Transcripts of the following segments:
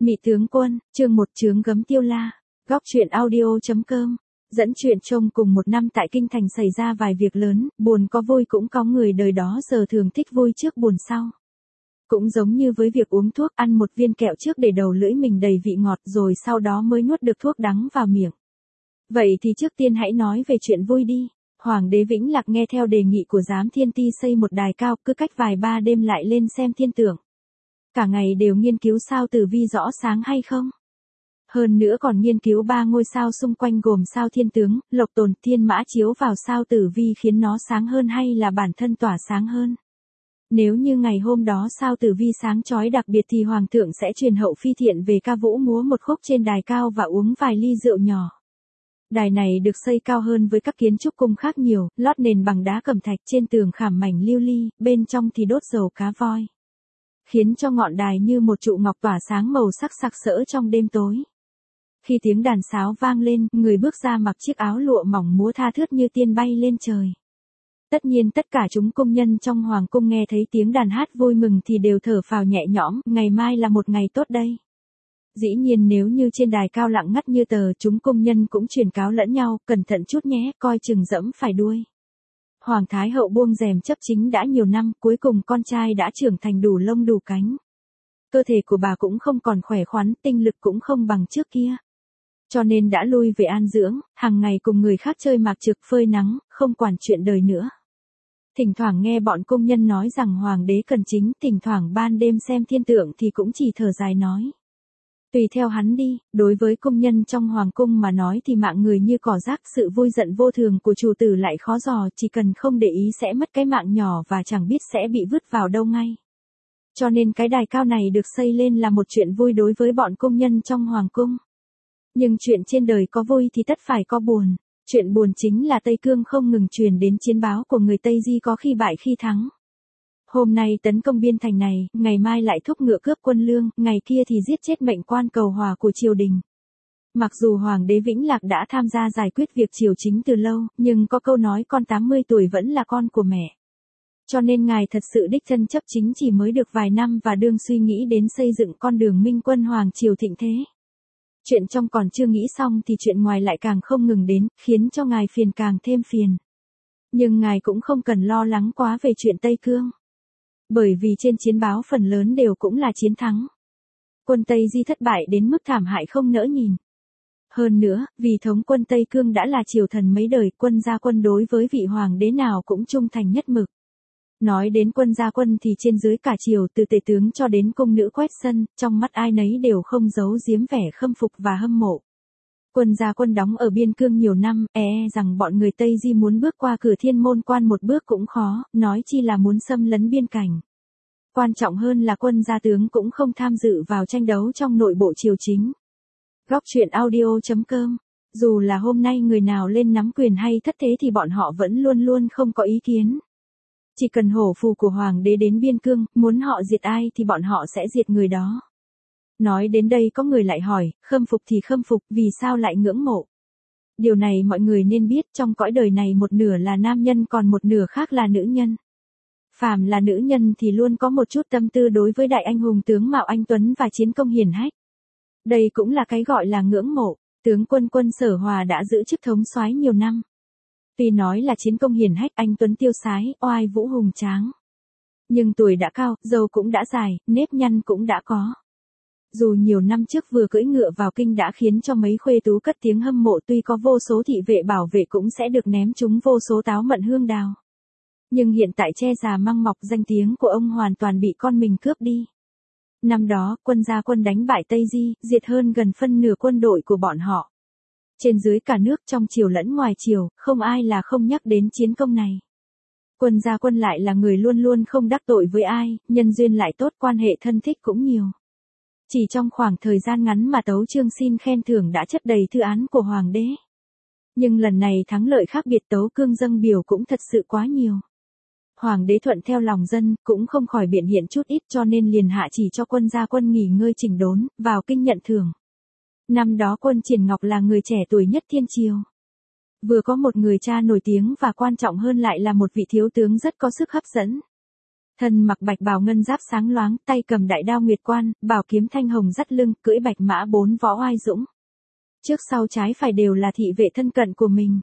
Mị tướng quân, chương 1 chướng gấm tiêu la. Góc truyện audio.com. Dẫn chuyện trông cùng một năm tại Kinh Thành xảy ra vài việc lớn, buồn có vui cũng có người đời đó giờ thường thích vui trước buồn sau. Cũng giống như với việc uống thuốc, ăn một viên kẹo trước để đầu lưỡi mình đầy vị ngọt rồi sau đó mới nuốt được thuốc đắng vào miệng. Vậy thì trước tiên hãy nói về chuyện vui đi. Hoàng đế Vĩnh Lạc nghe theo đề nghị của Giám Thiên Ti xây một đài cao, cứ cách vài ba đêm lại lên xem thiên tượng. Cả ngày đều nghiên cứu sao tử vi rõ sáng hay không. Hơn nữa còn nghiên cứu 3 ngôi sao xung quanh gồm sao Thiên Tướng, Lộc Tồn, Thiên Mã chiếu vào sao tử vi khiến nó sáng hơn hay là bản thân tỏa sáng hơn. Nếu như ngày hôm đó sao tử vi sáng chói đặc biệt thì Hoàng thượng sẽ truyền hậu phi thiện về ca vũ múa một khúc trên đài cao và uống vài ly rượu nhỏ. Đài này được xây cao hơn với các kiến trúc cung khác nhiều, lót nền bằng đá cẩm thạch, trên tường khảm mảnh lưu ly, bên trong thì đốt dầu cá voi. Khiến cho ngọn đài như một trụ ngọc tỏa sáng màu sắc sặc sỡ trong đêm tối. Khi tiếng đàn sáo vang lên, người bước ra mặc chiếc áo lụa mỏng múa tha thướt như tiên bay lên trời. Tất nhiên tất cả chúng công nhân trong hoàng cung nghe thấy tiếng đàn hát vui mừng thì đều thở phào nhẹ nhõm, ngày mai là một ngày tốt đây. Dĩ nhiên nếu như trên đài cao lặng ngắt như tờ, chúng công nhân cũng truyền cáo lẫn nhau, cẩn thận chút nhé, coi chừng dẫm phải đuôi. Hoàng Thái Hậu buông rèm chấp chính đã nhiều năm, cuối cùng con trai đã trưởng thành đủ lông đủ cánh. Cơ thể của bà cũng không còn khỏe khoắn, tinh lực cũng không bằng trước kia. Cho nên đã lui về an dưỡng, hàng ngày cùng người khác chơi mạc trực phơi nắng, không quản chuyện đời nữa. Thỉnh thoảng nghe bọn công nhân nói rằng hoàng đế cần chính, thỉnh thoảng ban đêm xem thiên tượng thì cũng chỉ thở dài nói. Tùy theo hắn đi, đối với công nhân trong hoàng cung mà nói thì mạng người như cỏ rác, sự vui giận vô thường của chủ tử lại khó dò, chỉ cần không để ý sẽ mất cái mạng nhỏ và chẳng biết sẽ bị vứt vào đâu ngay. Cho nên cái đài cao này được xây lên là một chuyện vui đối với bọn công nhân trong hoàng cung. Nhưng chuyện trên đời có vui thì tất phải có buồn. Chuyện buồn chính là Tây Cương không ngừng truyền đến chiến báo của người Tây Di có khi bại khi thắng. Hôm nay tấn công biên thành này, ngày mai lại thúc ngựa cướp quân lương, ngày kia thì giết chết mệnh quan cầu hòa của triều đình. Mặc dù Hoàng đế Vĩnh Lạc đã tham gia giải quyết việc triều chính từ lâu, nhưng có câu nói con 80 tuổi vẫn là con của mẹ. Cho nên ngài thật sự đích thân chấp chính chỉ mới được vài năm và đương suy nghĩ đến xây dựng con đường minh quân hoàng triều thịnh thế. Chuyện trong còn chưa nghĩ xong thì chuyện ngoài lại càng không ngừng đến, khiến cho ngài phiền càng thêm phiền. Nhưng ngài cũng không cần lo lắng quá về chuyện Tây Cương. Bởi vì trên chiến báo phần lớn đều cũng là chiến thắng. Quân Tây Di thất bại đến mức thảm hại không nỡ nhìn. Hơn nữa, vì thống quân Tây Cương đã là triều thần mấy đời, quân gia quân đối với vị hoàng đế nào cũng trung thành nhất mực. Nói đến quân gia quân thì trên dưới cả triều, từ tể tướng cho đến cung nữ quét sân, trong mắt ai nấy đều không giấu giếm vẻ khâm phục và hâm mộ. Quân gia quân đóng ở biên cương nhiều năm, rằng bọn người Tây Di muốn bước qua cửa thiên môn quan một bước cũng khó, nói chi là muốn xâm lấn biên cảnh. Quan trọng hơn là quân gia tướng cũng không tham dự vào tranh đấu trong nội bộ triều chính. Góc truyện audio.com. Dù là hôm nay người nào lên nắm quyền hay thất thế thì bọn họ vẫn luôn luôn không có ý kiến. Chỉ cần hổ phù của hoàng đế đến biên cương, muốn họ diệt ai thì bọn họ sẽ diệt người đó. Nói đến đây có người lại hỏi, khâm phục thì khâm phục, vì sao lại ngưỡng mộ? Điều này mọi người nên biết, trong cõi đời này một nửa là nam nhân còn một nửa khác là nữ nhân. Phàm là nữ nhân thì luôn có một chút tâm tư đối với đại anh hùng tướng mạo anh tuấn và chiến công hiển hách. Đây cũng là cái gọi là ngưỡng mộ. Tướng quân Quân Sở Hòa đã giữ chức thống soái nhiều năm. Tuy nói là chiến công hiển hách, anh tuấn tiêu sái, oai vũ hùng tráng. Nhưng tuổi đã cao, râu cũng đã dài, nếp nhăn cũng đã có. Dù nhiều năm trước vừa cưỡi ngựa vào kinh đã khiến cho mấy khuê tú cất tiếng hâm mộ, tuy có vô số thị vệ bảo vệ cũng sẽ được ném trúng vô số táo mận hương đào. Nhưng hiện tại che già măng mọc, danh tiếng của ông hoàn toàn bị con mình cướp đi. Năm đó, quân gia quân đánh bại Tây Di, diệt hơn gần phân nửa quân đội của bọn họ. Trên dưới cả nước, trong triều lẫn ngoài triều, không ai là không nhắc đến chiến công này. Quân gia quân lại là người luôn luôn không đắc tội với ai, nhân duyên lại tốt, quan hệ thân thích cũng nhiều. Chỉ trong khoảng thời gian ngắn mà tấu chương xin khen thưởng đã chất đầy thư án của hoàng đế. Nhưng lần này thắng lợi khác biệt, tấu cương dâng biểu cũng thật sự quá nhiều. Hoàng đế thuận theo lòng dân, cũng không khỏi biện hiện chút ít cho nên liền hạ chỉ cho quân gia quân nghỉ ngơi chỉnh đốn, vào kinh nhận thưởng. Năm đó quân Triển Ngọc là người trẻ tuổi nhất thiên triều. Vừa có một người cha nổi tiếng và quan trọng hơn lại là một vị thiếu tướng rất có sức hấp dẫn. Thân mặc bạch bào ngân giáp sáng loáng, tay cầm đại đao nguyệt quan, bảo kiếm thanh hồng dắt lưng, cưỡi bạch mã 4 võ oai dũng. Trước sau trái phải đều là thị vệ thân cận của mình.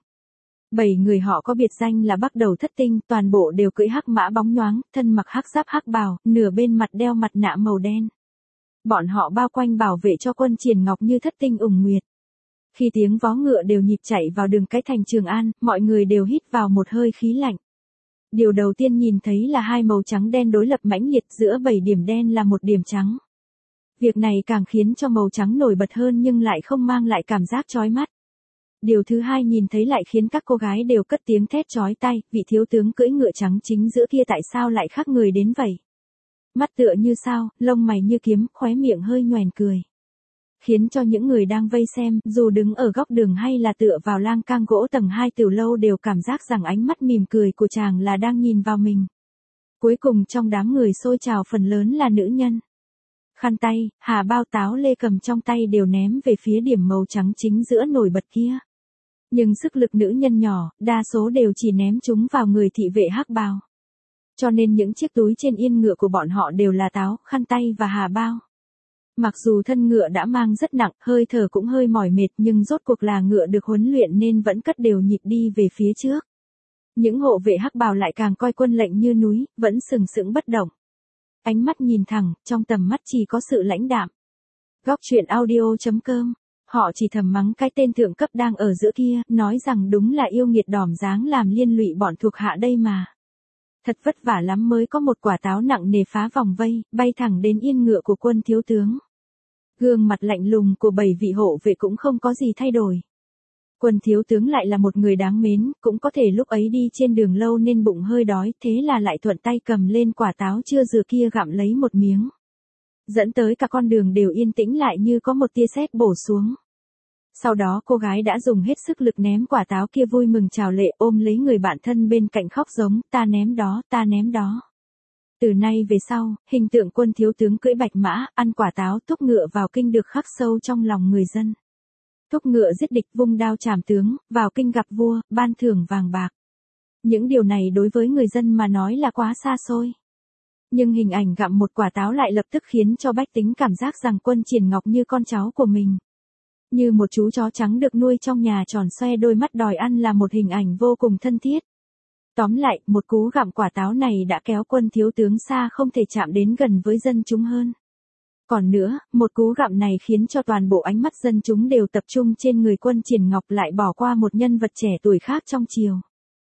7 người họ có biệt danh là Bắc Đầu Thất Tinh, toàn bộ đều cưỡi hắc mã bóng nhoáng, thân mặc hắc giáp hắc bào, nửa bên mặt đeo mặt nạ màu đen. Bọn họ bao quanh bảo vệ cho quân Triển Ngọc như thất tinh ủng nguyệt. Khi tiếng vó ngựa đều nhịp chạy vào đường cái thành Trường An, mọi người đều hít vào một hơi khí lạnh. Điều đầu tiên nhìn thấy là hai màu trắng đen đối lập mãnh liệt, giữa 7 điểm đen là một điểm trắng. Việc này càng khiến cho màu trắng nổi bật hơn nhưng lại không mang lại cảm giác chói mắt. Điều thứ hai nhìn thấy lại khiến các cô gái đều cất tiếng thét chói tai, vị thiếu tướng cưỡi ngựa trắng chính giữa kia tại sao lại khác người đến vậy? Mắt tựa như sao, lông mày như kiếm, khóe miệng hơi nhoẻn cười. Khiến cho những người đang vây xem, dù đứng ở góc đường hay là tựa vào lang cang gỗ tầng 2 tiểu lâu đều cảm giác rằng ánh mắt mỉm cười của chàng là đang nhìn vào mình. Cuối cùng trong đám người xôi trào phần lớn là nữ nhân. Khăn tay, hà bao táo lê cầm trong tay đều ném về phía điểm màu trắng chính giữa nổi bật kia. Nhưng sức lực nữ nhân nhỏ, đa số đều chỉ ném chúng vào người thị vệ hắc bào. Cho nên những chiếc túi trên yên ngựa của bọn họ đều là táo, khăn tay và hà bao. Mặc dù thân ngựa đã mang rất nặng, hơi thở cũng hơi mỏi mệt nhưng rốt cuộc là ngựa được huấn luyện nên vẫn cất đều nhịp đi về phía trước. Những hộ vệ hắc bào lại càng coi quân lệnh như núi, vẫn sừng sững bất động. Ánh mắt nhìn thẳng, trong tầm mắt chỉ có sự lãnh đạm. Góc truyện audio.com. Họ chỉ thầm mắng cái tên thượng cấp đang ở giữa kia, nói rằng đúng là yêu nghiệt đỏm dáng làm liên lụy bọn thuộc hạ đây mà. Thật vất vả lắm mới có một quả táo nặng nề phá vòng vây, bay thẳng đến yên ngựa của quân thiếu tướng. Gương mặt lạnh lùng của 7 vị hộ vệ cũng không có gì thay đổi. Quân thiếu tướng lại là một người đáng mến, cũng có thể lúc ấy đi trên đường lâu nên bụng hơi đói, thế là lại thuận tay cầm lên quả táo chưa rửa kia gặm lấy một miếng. Dẫn tới cả con đường đều yên tĩnh lại như có một tia sét bổ xuống. Sau đó cô gái đã dùng hết sức lực ném quả táo kia vui mừng trào lệ ôm lấy người bạn thân bên cạnh khóc giống, ta ném đó, ta ném đó. Từ nay về sau, hình tượng quân thiếu tướng cưỡi bạch mã, ăn quả táo thúc ngựa vào kinh được khắc sâu trong lòng người dân. Thúc ngựa giết địch vung đao trảm tướng, vào kinh gặp vua, ban thưởng vàng bạc. Những điều này đối với người dân mà nói là quá xa xôi. Nhưng hình ảnh gặm một quả táo lại lập tức khiến cho bách tính cảm giác rằng quân Triển Ngọc như con cháu của mình. Như một chú chó trắng được nuôi trong nhà tròn xoe đôi mắt đòi ăn là một hình ảnh vô cùng thân thiết. Tóm lại, một cú gặm quả táo này đã kéo quân thiếu tướng xa không thể chạm đến gần với dân chúng hơn. Còn nữa, một cú gặm này khiến cho toàn bộ ánh mắt dân chúng đều tập trung trên người quân Triển Ngọc lại bỏ qua một nhân vật trẻ tuổi khác trong triều.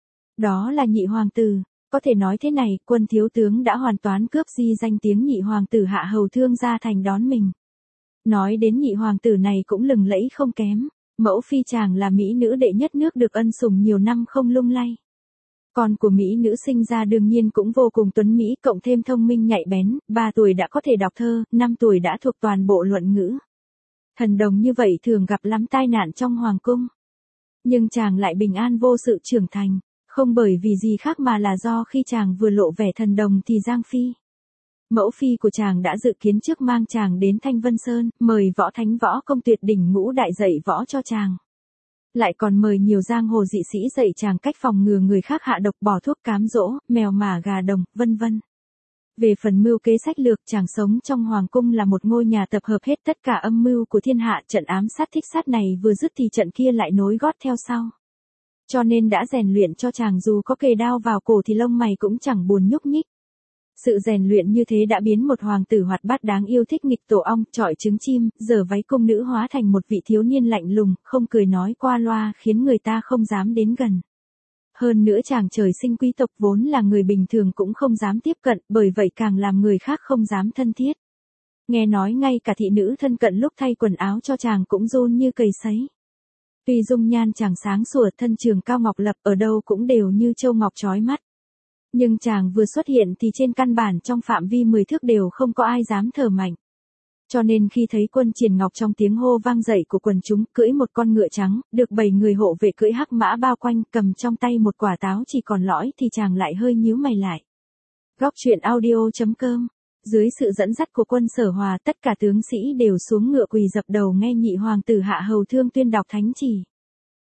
Đó là nhị hoàng tử. Có thể nói thế này, quân thiếu tướng đã hoàn toàn cướp đi danh tiếng nhị hoàng tử Hạ Hầu Thương gia thành đón mình. Nói đến nhị hoàng tử này cũng lừng lẫy không kém, mẫu phi chàng là mỹ nữ đệ nhất nước được ân sủng nhiều năm không lung lay. Con của mỹ nữ sinh ra đương nhiên cũng vô cùng tuấn mỹ cộng thêm thông minh nhạy bén, 3 tuổi đã có thể đọc thơ, 5 tuổi đã thuộc toàn bộ luận ngữ. Thần đồng như vậy thường gặp lắm tai nạn trong hoàng cung. Nhưng chàng lại bình an vô sự trưởng thành, không bởi vì gì khác mà là do khi chàng vừa lộ vẻ thần đồng thì Giang Phi. Mẫu phi của chàng đã dự kiến trước mang chàng đến Thanh Vân Sơn, mời võ thánh võ công tuyệt đỉnh ngũ đại dạy võ cho chàng. Lại còn mời nhiều giang hồ dị sĩ dạy chàng cách phòng ngừa người khác hạ độc bỏ thuốc cám dỗ, mèo mả gà đồng, vân vân. Về phần mưu kế sách lược, chàng sống trong hoàng cung là một ngôi nhà tập hợp hết tất cả âm mưu của thiên hạ, trận ám sát thích sát này vừa dứt thì trận kia lại nối gót theo sau. Cho nên đã rèn luyện cho chàng dù có kề đao vào cổ thì lông mày cũng chẳng buồn nhúc nhích. Sự rèn luyện như thế đã biến một hoàng tử hoạt bát đáng yêu thích nghịch tổ ong, chọi trứng chim, giờ váy cung nữ hóa thành một vị thiếu niên lạnh lùng, không cười nói qua loa khiến người ta không dám đến gần. Hơn nữa chàng trời sinh quý tộc vốn là người bình thường cũng không dám tiếp cận, bởi vậy càng làm người khác không dám thân thiết. Nghe nói ngay cả thị nữ thân cận lúc thay quần áo cho chàng cũng run như cầy sấy. Tuy dung nhan chàng sáng sủa thân trường cao ngọc lập ở đâu cũng đều như châu ngọc chói mắt. Nhưng chàng vừa xuất hiện thì trên căn bản trong phạm vi 10 thước đều không có ai dám thở mạnh. Cho nên khi thấy quân Triển Ngọc trong tiếng hô vang dậy của quần chúng cưỡi một con ngựa trắng, được 7 người hộ vệ cưỡi hắc mã bao quanh cầm trong tay một quả táo chỉ còn lõi thì chàng lại hơi nhíu mày lại. Góc truyện audio.com. Dưới sự dẫn dắt của quân Sở Hòa tất cả tướng sĩ đều xuống ngựa quỳ dập đầu nghe nhị hoàng tử Hạ Hầu Thương tuyên đọc thánh chỉ.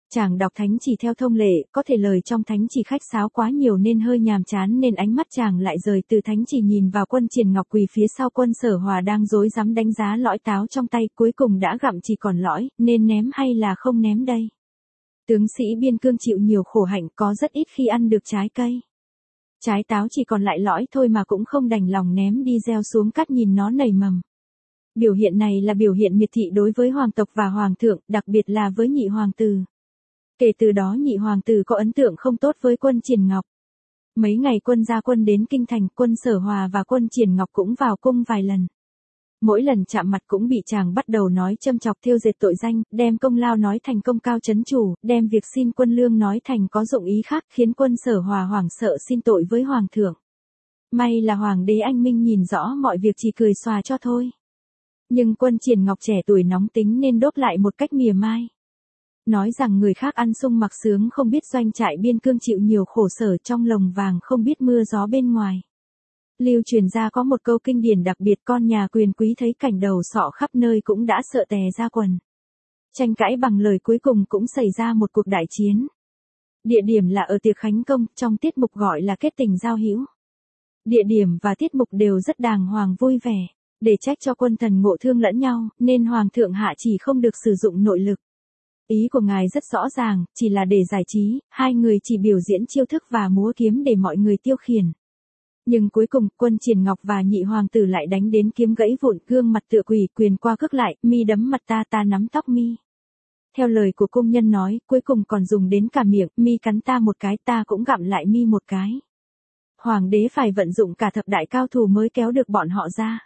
Chàng đọc thánh chỉ theo thông lệ, có thể lời trong thánh chỉ khách sáo quá nhiều nên hơi nhàm chán nên ánh mắt chàng lại rời từ thánh chỉ nhìn vào quân Triển Ngọc quỳ phía sau quân Sở Hòa đang rối rắm đánh giá lõi táo trong tay, cuối cùng đã gặm chỉ còn lõi, nên ném hay là không ném đây? Tướng sĩ biên cương chịu nhiều khổ hạnh, có rất ít khi ăn được trái cây. Trái táo chỉ còn lại lõi thôi mà cũng không đành lòng ném đi gieo xuống cát nhìn nó nảy mầm. Biểu hiện này là biểu hiện miệt thị đối với hoàng tộc và hoàng thượng, đặc biệt là với nhị hoàng tử. Kể từ đó nhị hoàng tử có ấn tượng không tốt với quân Triển Ngọc. Mấy ngày quân ra quân đến kinh thành, quân Sở Hòa và quân Triển Ngọc cũng vào cung vài lần. Mỗi lần chạm mặt cũng bị chàng bắt đầu nói châm chọc thêu dệt tội danh, đem công lao nói thành công cao chấn chủ, đem việc xin quân lương nói thành có dụng ý khác, khiến quân Sở Hòa hoảng sợ xin tội với hoàng thượng. May là hoàng đế anh minh nhìn rõ mọi việc, chỉ cười xòa cho thôi. Nhưng quân Triển Ngọc trẻ tuổi nóng tính nên đốt lại một cách mỉa mai. Nói rằng người khác ăn sung mặc sướng không biết doanh trại biên cương chịu nhiều khổ sở trong lồng vàng không biết mưa gió bên ngoài. Lưu truyền ra có một câu kinh điển đặc biệt, con nhà quyền quý thấy cảnh đầu sọ khắp nơi cũng đã sợ tè ra quần. Tranh cãi bằng lời cuối cùng cũng xảy ra một cuộc đại chiến. Địa điểm là ở tiệc khánh công, trong tiết mục gọi là kết tình giao hữu. Địa điểm và tiết mục đều rất đàng hoàng vui vẻ. Để trách cho quân thần ngộ thương lẫn nhau, nên hoàng thượng hạ chỉ không được sử dụng nội lực. Ý của ngài rất rõ ràng, chỉ là để giải trí, hai người chỉ biểu diễn chiêu thức và múa kiếm để mọi người tiêu khiển. Nhưng cuối cùng, quân Triển Ngọc và nhị hoàng tử lại đánh đến kiếm gãy vụn, gương mặt tựa quỷ, quyền qua cước lại, mi đấm mặt ta, ta nắm tóc mi. Theo lời của cung nhân nói, cuối cùng còn dùng đến cả miệng, mi cắn ta một cái, ta cũng gặm lại mi một cái. Hoàng đế phải vận dụng cả thập đại cao thủ mới kéo được bọn họ ra.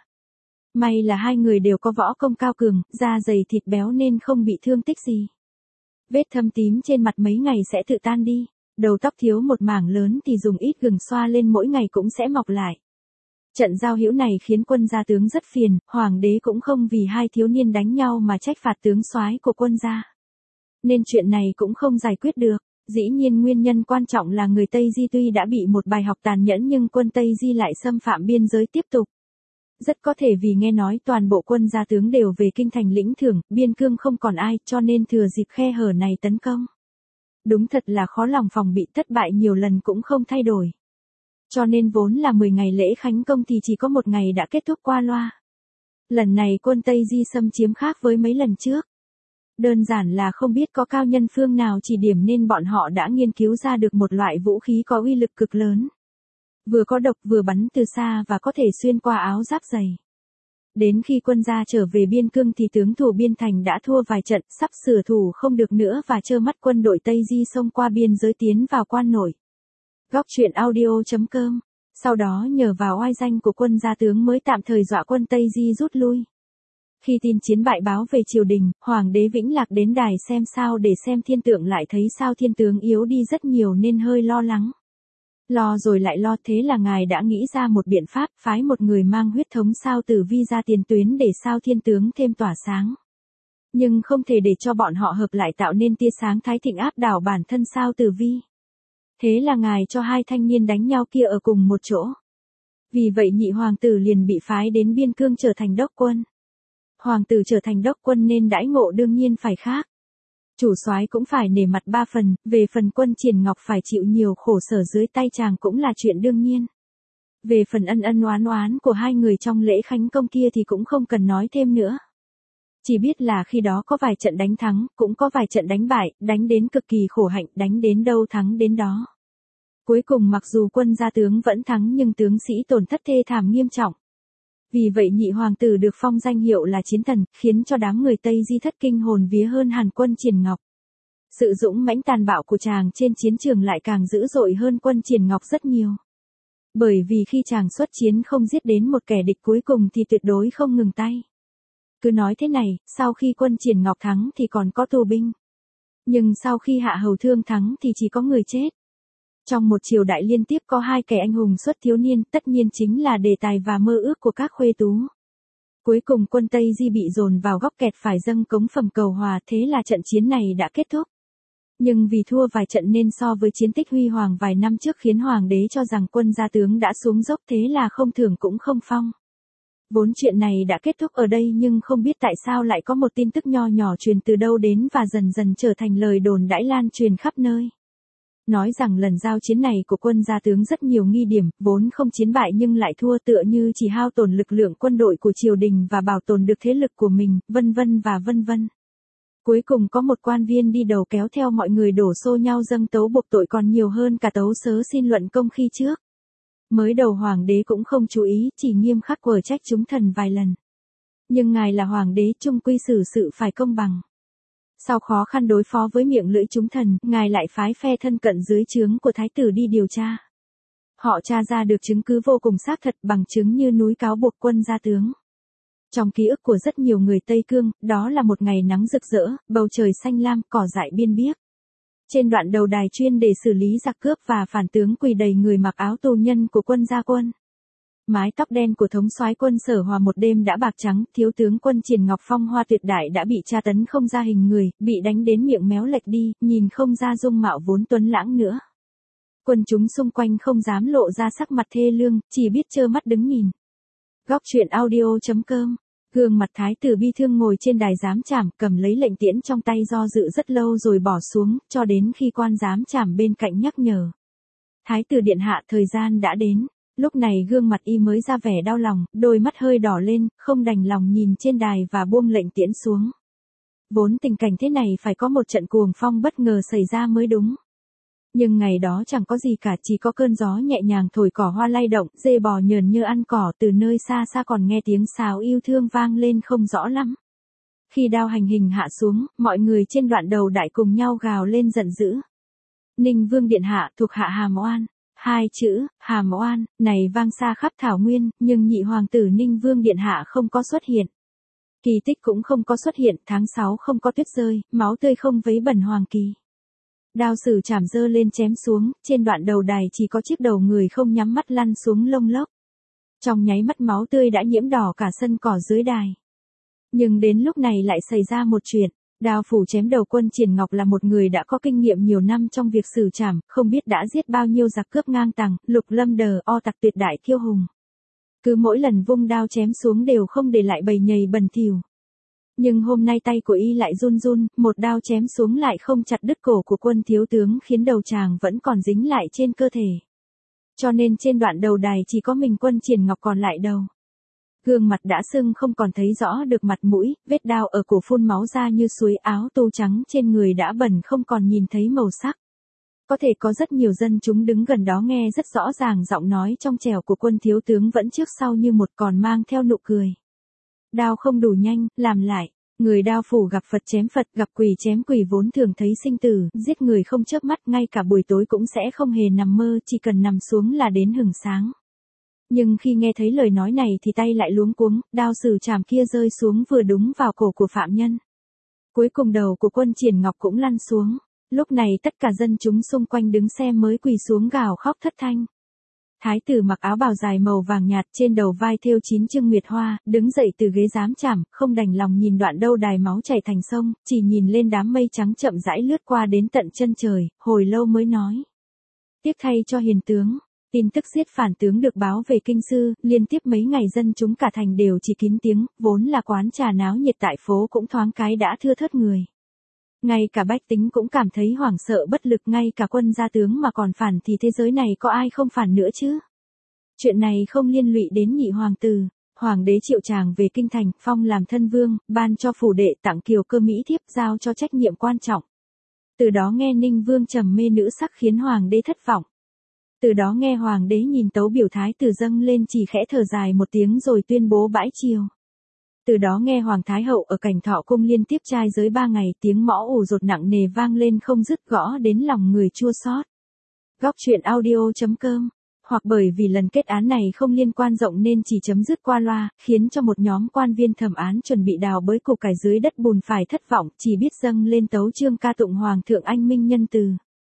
May là hai người đều có võ công cao cường, da dày thịt béo nên không bị thương tích gì. Vết thâm tím trên mặt mấy ngày sẽ tự tan đi, đầu tóc thiếu một mảng lớn thì dùng ít gừng xoa lên mỗi ngày cũng sẽ mọc lại. Trận giao hữu này khiến quân gia tướng rất phiền, hoàng đế cũng không vì hai thiếu niên đánh nhau mà trách phạt tướng soái của quân gia. Nên chuyện này cũng không giải quyết được. Dĩ nhiên nguyên nhân quan trọng là người Tây Di tuy đã bị một bài học tàn nhẫn nhưng quân Tây Di lại xâm phạm biên giới tiếp tục. Rất có thể vì nghe nói toàn bộ quân gia tướng đều về kinh thành lĩnh thưởng, biên cương không còn ai, cho nên thừa dịp khe hở này tấn công. Đúng thật là khó lòng phòng bị, thất bại nhiều lần cũng không thay đổi. Cho nên vốn là 10 ngày lễ khánh công thì chỉ có một ngày đã kết thúc qua loa. Lần này quân Tây Di xâm chiếm khác với mấy lần trước. Đơn giản là không biết có cao nhân phương nào chỉ điểm nên bọn họ đã nghiên cứu ra được một loại vũ khí có uy lực cực lớn. Vừa có độc vừa bắn từ xa và có thể xuyên qua áo giáp dày. Đến khi quân gia trở về biên cương thì tướng thủ biên thành đã thua vài trận, sắp sửa thủ không được nữa và trơ mắt quân đội Tây Di xông qua biên giới tiến vào quan nội. Góc truyện audio.com. Sau đó nhờ vào oai danh của quân gia tướng mới tạm thời dọa quân Tây Di rút lui. Khi tin chiến bại báo về triều đình, hoàng đế Vĩnh Lạc đến đài xem sao để xem thiên tượng lại thấy sao thiên tướng yếu đi rất nhiều nên hơi lo lắng. Lo rồi lại lo, thế là ngài đã nghĩ ra một biện pháp, phái một người mang huyết thống sao Tử Vi ra tiền tuyến để sao thiên tướng thêm tỏa sáng. Nhưng không thể để cho bọn họ hợp lại tạo nên tia sáng thái thịnh áp đảo bản thân sao Tử Vi. Thế là ngài cho hai thanh niên đánh nhau kia ở cùng một chỗ. Vì vậy nhị hoàng tử liền bị phái đến biên cương trở thành đốc quân. Hoàng tử trở thành đốc quân nên đãi ngộ đương nhiên phải khác. Chủ soái cũng phải nể mặt ba phần, về phần quân Triển Ngọc phải chịu nhiều khổ sở dưới tay chàng cũng là chuyện đương nhiên. Về phần ân ân oán oán của hai người trong lễ khánh công kia thì cũng không cần nói thêm nữa. Chỉ biết là khi đó có vài trận đánh thắng, cũng có vài trận đánh bại, đánh đến cực kỳ khổ hạnh, đánh đến đâu thắng đến đó. Cuối cùng mặc dù quân gia tướng vẫn thắng nhưng tướng sĩ tổn thất thê thảm nghiêm trọng. Vì vậy nhị hoàng tử được phong danh hiệu là chiến thần, khiến cho đám người Tây Di thất kinh hồn vía hơn hẳn quân Triển Ngọc. Sự dũng mãnh tàn bạo của chàng trên chiến trường lại càng dữ dội hơn quân Triển Ngọc rất nhiều. Bởi vì khi chàng xuất chiến không giết đến một kẻ địch cuối cùng thì tuyệt đối không ngừng tay. Cứ nói thế này, sau khi quân Triển Ngọc thắng thì còn có tù binh. Nhưng sau khi Hạ Hầu Thương thắng thì chỉ có người chết. Trong một triều đại liên tiếp có hai kẻ anh hùng xuất thiếu niên, tất nhiên chính là đề tài và mơ ước của các khuê tú. Cuối cùng quân Tây Di bị dồn vào góc kẹt phải dâng cống phẩm cầu hòa, thế là trận chiến này đã kết thúc. Nhưng vì thua vài trận nên so với chiến tích huy hoàng vài năm trước khiến hoàng đế cho rằng quân gia tướng đã xuống dốc, thế là không thưởng cũng không phong. Vốn chuyện này đã kết thúc ở đây nhưng không biết tại sao lại có một tin tức nho nhỏ truyền từ đâu đến và dần dần trở thành lời đồn đãi lan truyền khắp nơi. Nói rằng lần giao chiến này của quân gia tướng rất nhiều nghi điểm, vốn không chiến bại nhưng lại thua tựa như chỉ hao tổn lực lượng quân đội của triều đình và bảo tồn được thế lực của mình, vân vân và vân vân. Cuối cùng có một quan viên đi đầu kéo theo mọi người đổ xô nhau dâng tấu buộc tội còn nhiều hơn cả tấu sớ xin luận công khi trước. Mới đầu hoàng đế cũng không chú ý, chỉ nghiêm khắc quở trách chúng thần vài lần. Nhưng ngài là hoàng đế chung quy xử sự phải công bằng. Sau khó khăn đối phó với miệng lưỡi chúng thần, ngài lại phái phe thân cận dưới trướng của thái tử đi điều tra. Họ tra ra được chứng cứ vô cùng xác thật bằng chứng như núi cáo buộc quân gia tướng. Trong ký ức của rất nhiều người Tây Cương, đó là một ngày nắng rực rỡ, bầu trời xanh lam, cỏ dại biên biếc. Trên đoạn đầu đài chuyên để xử lý giặc cướp và phản tướng quỳ đầy người mặc áo tù nhân của quân gia quân. Mái tóc đen của thống soái quân Sở Hòa một đêm đã bạc trắng, thiếu tướng quân Triển Ngọc phong hoa tuyệt đại đã bị tra tấn không ra hình người, bị đánh đến miệng méo lệch đi, nhìn không ra dung mạo vốn tuấn lãng nữa. Quân chúng xung quanh không dám lộ ra sắc mặt thê lương, chỉ biết trơ mắt đứng nhìn. Góc truyện audio.com. Gương mặt thái tử bi thương ngồi trên đài giám trảm, cầm lấy lệnh tiễn trong tay do dự rất lâu rồi bỏ xuống, cho đến khi quan giám trảm bên cạnh nhắc nhở. Thái tử điện hạ, thời gian đã đến. Lúc này gương mặt y mới ra vẻ đau lòng, đôi mắt hơi đỏ lên, không đành lòng nhìn trên đài và buông lệnh tiễn xuống. Vốn tình cảnh thế này phải có một trận cuồng phong bất ngờ xảy ra mới đúng. Nhưng ngày đó chẳng có gì cả, chỉ có cơn gió nhẹ nhàng thổi cỏ hoa lay động, dê bò nhờn như ăn cỏ, từ nơi xa xa còn nghe tiếng sáo yêu thương vang lên không rõ lắm. Khi đao hành hình hạ xuống, mọi người trên đoạn đầu đại cùng nhau gào lên giận dữ. Ninh Vương điện hạ, thuộc hạ hàm oan. Hai chữ, hàm oan, này vang xa khắp thảo nguyên, nhưng nhị hoàng tử Ninh Vương điện hạ không có xuất hiện. Kỳ tích cũng không có xuất hiện, tháng 6 không có tuyết rơi, máu tươi không vấy bẩn hoàng kỳ. Đao sử chảm giơ lên chém xuống, trên đoạn đầu đài chỉ có chiếc đầu người không nhắm mắt lăn xuống lông lốc. Trong nháy mắt máu tươi đã nhiễm đỏ cả sân cỏ dưới đài. Nhưng đến lúc này lại xảy ra một chuyện. Đao phủ chém đầu quân Triển Ngọc là một người đã có kinh nghiệm nhiều năm trong việc xử trảm, không biết đã giết bao nhiêu giặc cướp ngang tàng, lục lâm đờ o tặc tuyệt đại kiêu hùng. Cứ mỗi lần vung đao chém xuống đều không để lại bầy nhầy bẩn thỉu. Nhưng hôm nay tay của y lại run run, một đao chém xuống lại không chặt đứt cổ của quân thiếu tướng khiến đầu chàng vẫn còn dính lại trên cơ thể. Cho nên trên đoạn đầu đài chỉ có mình quân Triển Ngọc còn lại đầu. Gương mặt đã sưng không còn thấy rõ được mặt mũi, vết đao ở cổ phun máu ra như suối, áo tu trắng trên người đã bẩn không còn nhìn thấy màu sắc. Có thể có rất nhiều dân chúng đứng gần đó nghe rất rõ ràng giọng nói trong trẻo của quân thiếu tướng vẫn trước sau như một, còn mang theo nụ cười. Đao không đủ nhanh, làm lại. Người đao phủ gặp Phật chém Phật, gặp quỷ chém quỷ vốn thường thấy sinh tử, giết người không chớp mắt, ngay cả buổi tối cũng sẽ không hề nằm mơ, chỉ cần nằm xuống là đến hửng sáng. Nhưng khi nghe thấy lời nói này thì tay lại luống cuống, đao sử chảm kia rơi xuống vừa đúng vào cổ của phạm nhân. Cuối cùng đầu của quân Triển Ngọc cũng lăn xuống. Lúc này tất cả dân chúng xung quanh đứng xem mới quỳ xuống gào khóc thất thanh. Thái tử mặc áo bào dài màu vàng nhạt, trên đầu vai thêu 9 chương nguyệt hoa, đứng dậy từ ghế giám trảm, không đành lòng nhìn đoạn đâu đài máu chảy thành sông, chỉ nhìn lên đám mây trắng chậm rãi lướt qua đến tận chân trời, hồi lâu mới nói. Tiếc thay cho hiền tướng. Tin tức giết phản tướng được báo về kinh sư, liên tiếp mấy ngày dân chúng cả thành đều chỉ kín tiếng, vốn là quán trà náo nhiệt tại phố cũng thoáng cái đã thưa thớt người. Ngay cả bách tính cũng cảm thấy hoảng sợ bất lực, ngay cả quân gia tướng mà còn phản thì thế giới này có ai không phản nữa chứ? Chuyện này không liên lụy đến nhị hoàng tử. Hoàng đế triệu chàng về kinh thành, phong làm thân vương, ban cho phủ đệ, tặng kiều cơ mỹ thiếp, giao cho trách nhiệm quan trọng. Từ đó nghe Ninh Vương trầm mê nữ sắc khiến hoàng đế thất vọng. Từ đó nghe hoàng đế nhìn tấu biểu thái tử dâng lên chỉ khẽ thở dài một tiếng rồi tuyên bố bãi triều. Từ đó nghe hoàng thái hậu ở Cảnh Thọ cung liên tiếp trai giới 3 ngày, tiếng mõ ủ dột nặng nề vang lên không dứt, gõ đến lòng người chua xót. Góc truyện audio.com. Hoặc bởi vì lần kết án này không liên quan rộng nên chỉ chấm dứt qua loa, khiến cho một nhóm quan viên thẩm án chuẩn bị đào bới củ cải dưới đất bùn phải thất vọng, chỉ biết dâng lên tấu chương ca tụng hoàng thượng anh minh nhân từ.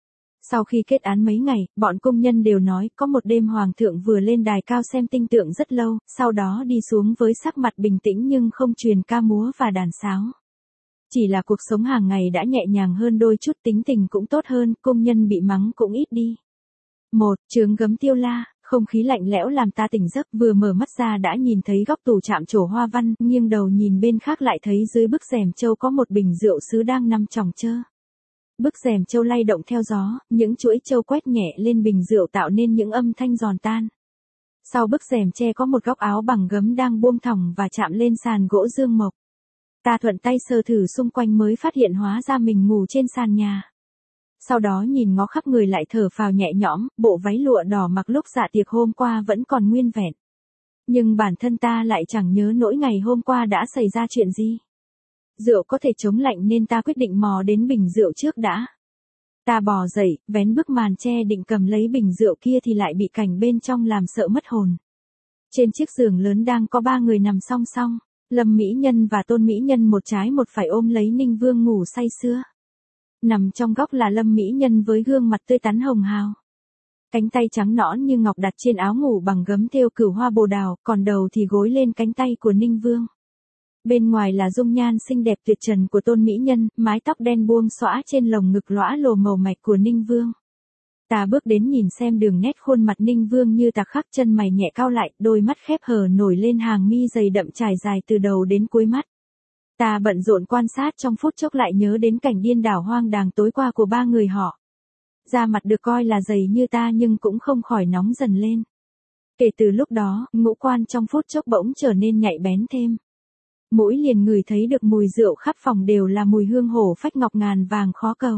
Sau khi kết án mấy ngày, bọn công nhân đều nói có một đêm hoàng thượng vừa lên đài cao xem tinh tượng rất lâu, sau đó đi xuống với sắc mặt bình tĩnh nhưng không truyền ca múa và đàn sáo. Chỉ là cuộc sống hàng ngày đã nhẹ nhàng hơn đôi chút, tính tình cũng tốt hơn, công nhân bị mắng cũng ít đi. 1. Chướng gấm tiêu la. Không khí lạnh lẽo làm ta tỉnh giấc, vừa mở mắt ra đã nhìn thấy góc tủ chạm trổ hoa văn, nghiêng đầu nhìn bên khác lại thấy dưới bức rèm châu có một bình rượu sứ đang nằm chồng chơ. Bức rèm châu lay động theo gió, những chuỗi châu quét nhẹ lên bình rượu tạo nên những âm thanh giòn tan. Sau bức rèm tre có một góc áo bằng gấm đang buông thõng và chạm lên sàn gỗ dương mộc. Ta thuận tay sờ thử xung quanh mới phát hiện hóa ra mình ngủ trên sàn nhà. Sau đó nhìn ngó khắp người lại thở phào nhẹ nhõm, bộ váy lụa đỏ mặc lúc dạ tiệc hôm qua vẫn còn nguyên vẹn. Nhưng bản thân ta lại chẳng nhớ nỗi ngày hôm qua đã xảy ra chuyện gì. Rượu có thể chống lạnh nên ta quyết định mò đến bình rượu trước đã. Ta bò dậy, vén bức màn che định cầm lấy bình rượu kia thì lại bị cảnh bên trong làm sợ mất hồn. Trên chiếc giường lớn đang có 3 người nằm song song, Lâm Mỹ Nhân và Tôn Mỹ Nhân một trái một phải ôm lấy Ninh Vương ngủ say sưa. Nằm trong góc là Lâm Mỹ Nhân với gương mặt tươi tắn hồng hào. Cánh tay trắng nõn như ngọc đặt trên áo ngủ bằng gấm thêu cửu hoa bồ đào, còn đầu thì gối lên cánh tay của Ninh Vương. Bên ngoài là dung nhan xinh đẹp tuyệt trần của Tôn Mỹ Nhân, mái tóc đen buông xõa trên lồng ngực lõa lồ màu mạch của Ninh Vương. Ta bước đến nhìn xem đường nét khuôn mặt Ninh Vương như tạc khắc, chân mày nhẹ cau lại, đôi mắt khép hờ nổi lên hàng mi dày đậm trải dài từ đầu đến cuối mắt. Ta bận rộn quan sát trong phút chốc lại nhớ đến cảnh điên đảo hoang đàng tối qua của 3 người họ. Da mặt được coi là dày như ta nhưng cũng không khỏi nóng dần lên. Kể từ lúc đó, ngũ quan trong phút chốc bỗng trở nên nhạy bén thêm. Mũi liền ngửi thấy được mùi rượu khắp phòng đều là mùi hương hổ phách ngọc ngàn vàng khó cầu.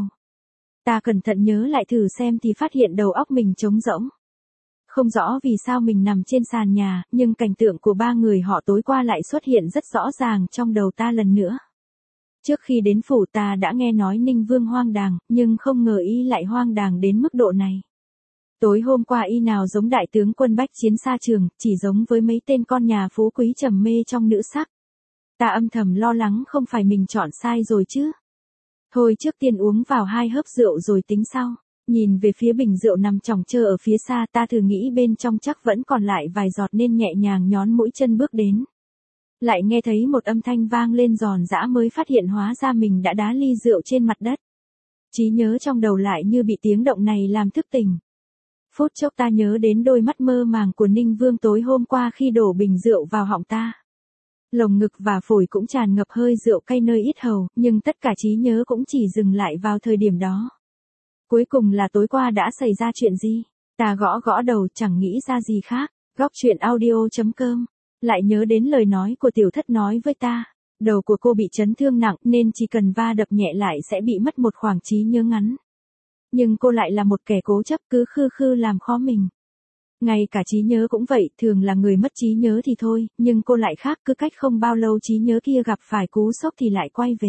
Ta cẩn thận nhớ lại thử xem thì phát hiện đầu óc mình trống rỗng. Không rõ vì sao mình nằm trên sàn nhà, nhưng cảnh tượng của 3 người họ tối qua lại xuất hiện rất rõ ràng trong đầu ta lần nữa. Trước khi đến phủ ta đã nghe nói Ninh Vương hoang đàng, nhưng không ngờ y lại hoang đàng đến mức độ này. Tối hôm qua y nào giống đại tướng quân bách chiến xa trường, chỉ giống với mấy tên con nhà phú quý trầm mê trong nữ sắc. Ta âm thầm lo lắng không phải mình chọn sai rồi chứ. Thôi trước tiên uống vào 2 hớp rượu rồi tính sau. Nhìn về phía bình rượu nằm chồng chơ ở phía xa, ta thử nghĩ bên trong chắc vẫn còn lại vài giọt nên nhẹ nhàng nhón mũi chân bước đến. Lại nghe thấy một âm thanh vang lên giòn giã mới phát hiện hóa ra mình đã đá ly rượu trên mặt đất. Trí nhớ trong đầu lại như bị tiếng động này làm thức tỉnh. Phút chốc ta nhớ đến đôi mắt mơ màng của Ninh Vương tối hôm qua khi đổ bình rượu vào họng ta. Lồng ngực và phổi cũng tràn ngập hơi rượu cay nơi yết hầu, nhưng tất cả trí nhớ cũng chỉ dừng lại vào thời điểm đó. Cuối cùng là tối qua đã xảy ra chuyện gì? Ta gõ gõ đầu chẳng nghĩ ra gì khác. Góc truyện audio.com. Lại nhớ đến lời nói của tiểu thất nói với ta. Đầu của cô bị chấn thương nặng nên chỉ cần va đập nhẹ lại sẽ bị mất một khoảng trí nhớ ngắn. Nhưng cô lại là một kẻ cố chấp cứ khư khư làm khó mình. Ngay cả trí nhớ cũng vậy, thường là người mất trí nhớ thì thôi, nhưng cô lại khác, cứ cách không bao lâu trí nhớ kia gặp phải cú sốc thì lại quay về.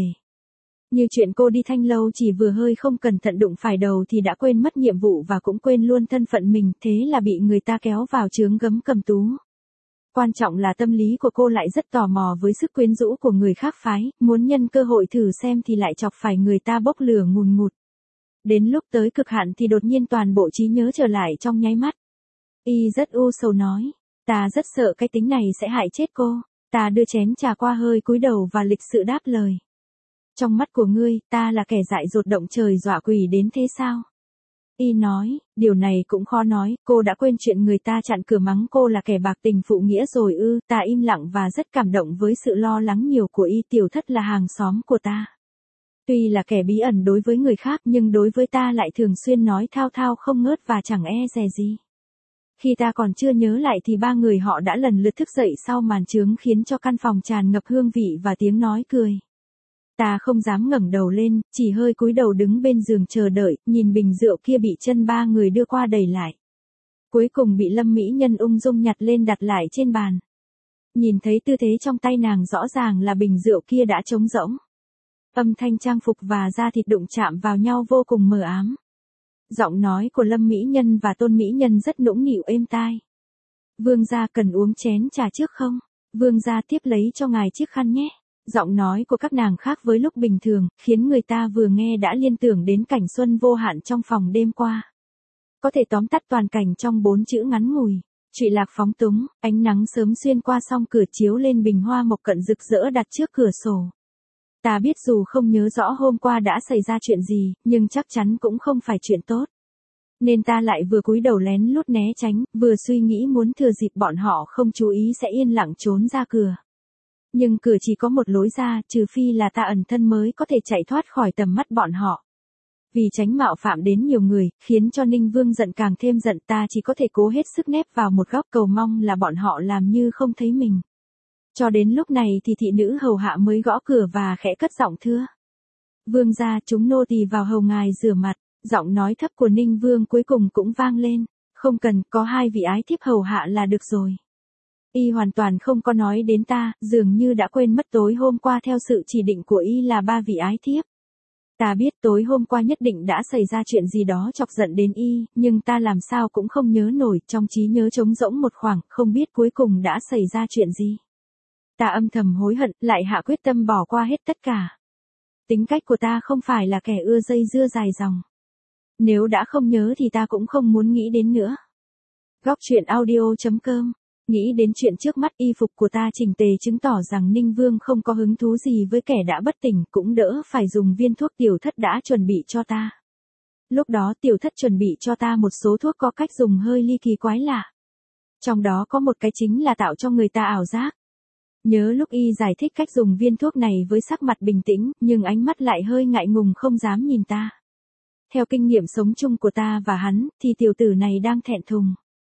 Như chuyện cô đi Thanh Lâu chỉ vừa hơi không cẩn thận đụng phải đầu thì đã quên mất nhiệm vụ và cũng quên luôn thân phận mình, thế là bị người ta kéo vào chướng gấm cầm tú. Quan trọng là tâm lý của cô lại rất tò mò với sức quyến rũ của người khác phái, muốn nhân cơ hội thử xem thì lại chọc phải người ta bốc lửa ngùn ngụt. Đến lúc tới cực hạn thì đột nhiên toàn bộ trí nhớ trở lại trong nháy mắt. Y rất u sầu nói, ta rất sợ cái tính này sẽ hại chết cô. Ta đưa chén trà qua hơi cúi đầu và lịch sự đáp lời. Trong mắt của ngươi, ta là kẻ dại dột động trời dọa quỷ đến thế sao? Y nói, điều này cũng khó nói, cô đã quên chuyện người ta chặn cửa mắng cô là kẻ bạc tình phụ nghĩa rồi ư? Ta im lặng và rất cảm động với sự lo lắng nhiều của Y. Tiểu thất là hàng xóm của ta. Tuy là kẻ bí ẩn đối với người khác nhưng đối với ta lại thường xuyên nói thao thao không ngớt và chẳng e dè gì. Khi ta còn chưa nhớ lại thì 3 người họ đã lần lượt thức dậy sau màn chướng khiến cho căn phòng tràn ngập hương vị và tiếng nói cười. Ta không dám ngẩng đầu lên, chỉ hơi cúi đầu đứng bên giường chờ đợi, nhìn bình rượu kia bị chân 3 người đưa qua đẩy lại. Cuối cùng bị Lâm Mỹ Nhân ung dung nhặt lên đặt lại trên bàn. Nhìn thấy tư thế trong tay nàng rõ ràng là bình rượu kia đã trống rỗng. Âm thanh trang phục và da thịt đụng chạm vào nhau vô cùng mờ ám. Giọng nói của Lâm Mỹ Nhân và Tôn Mỹ Nhân rất nũng nịu êm tai. Vương gia cần uống chén trà trước không? Vương gia tiếp lấy cho ngài chiếc khăn nhé. Giọng nói của các nàng khác với lúc bình thường, khiến người ta vừa nghe đã liên tưởng đến cảnh xuân vô hạn trong phòng đêm qua. Có thể tóm tắt toàn cảnh trong 4 chữ ngắn ngủi. Trụy lạc phóng túng, ánh nắng sớm xuyên qua song cửa chiếu lên bình hoa mộc cận rực rỡ đặt trước cửa sổ. Ta biết dù không nhớ rõ hôm qua đã xảy ra chuyện gì, nhưng chắc chắn cũng không phải chuyện tốt. Nên ta lại vừa cúi đầu lén lút né tránh, vừa suy nghĩ muốn thừa dịp bọn họ không chú ý sẽ yên lặng trốn ra cửa. Nhưng cửa chỉ có một lối ra, trừ phi là ta ẩn thân mới có thể chạy thoát khỏi tầm mắt bọn họ. Vì tránh mạo phạm đến nhiều người, khiến cho Ninh Vương giận càng thêm giận, ta chỉ có thể cố hết sức nép vào một góc cầu mong là bọn họ làm như không thấy mình. Cho đến lúc này thì thị nữ hầu hạ mới gõ cửa và khẽ cất giọng thưa. Vương gia, chúng nô tỳ vào hầu ngài rửa mặt. Giọng nói thấp của Ninh Vương cuối cùng cũng vang lên. Không cần, có 2 vị ái thiếp hầu hạ là được rồi. Y hoàn toàn không có nói đến ta, dường như đã quên mất tối hôm qua theo sự chỉ định của Y là 3 vị ái thiếp. Ta biết tối hôm qua nhất định đã xảy ra chuyện gì đó chọc giận đến Y, nhưng ta làm sao cũng không nhớ nổi, trong trí nhớ trống rỗng một khoảng, không biết cuối cùng đã xảy ra chuyện gì. Ta âm thầm hối hận, lại hạ quyết tâm bỏ qua hết tất cả. Tính cách của ta không phải là kẻ ưa dây dưa dài dòng. Nếu đã không nhớ thì ta cũng không muốn nghĩ đến nữa. Góc truyện audio.com. Nghĩ đến chuyện trước mắt, y phục của ta chỉnh tề chứng tỏ rằng Ninh Vương không có hứng thú gì với kẻ đã bất tỉnh, cũng đỡ phải dùng viên thuốc tiểu thất đã chuẩn bị cho ta. Lúc đó tiểu thất chuẩn bị cho ta một số thuốc có cách dùng hơi ly kỳ quái lạ. Trong đó có một cái chính là tạo cho người ta ảo giác. Nhớ lúc y giải thích cách dùng viên thuốc này với sắc mặt bình tĩnh, nhưng ánh mắt lại hơi ngại ngùng không dám nhìn ta. Theo kinh nghiệm sống chung của ta và hắn, thì tiểu tử này đang thẹn thùng.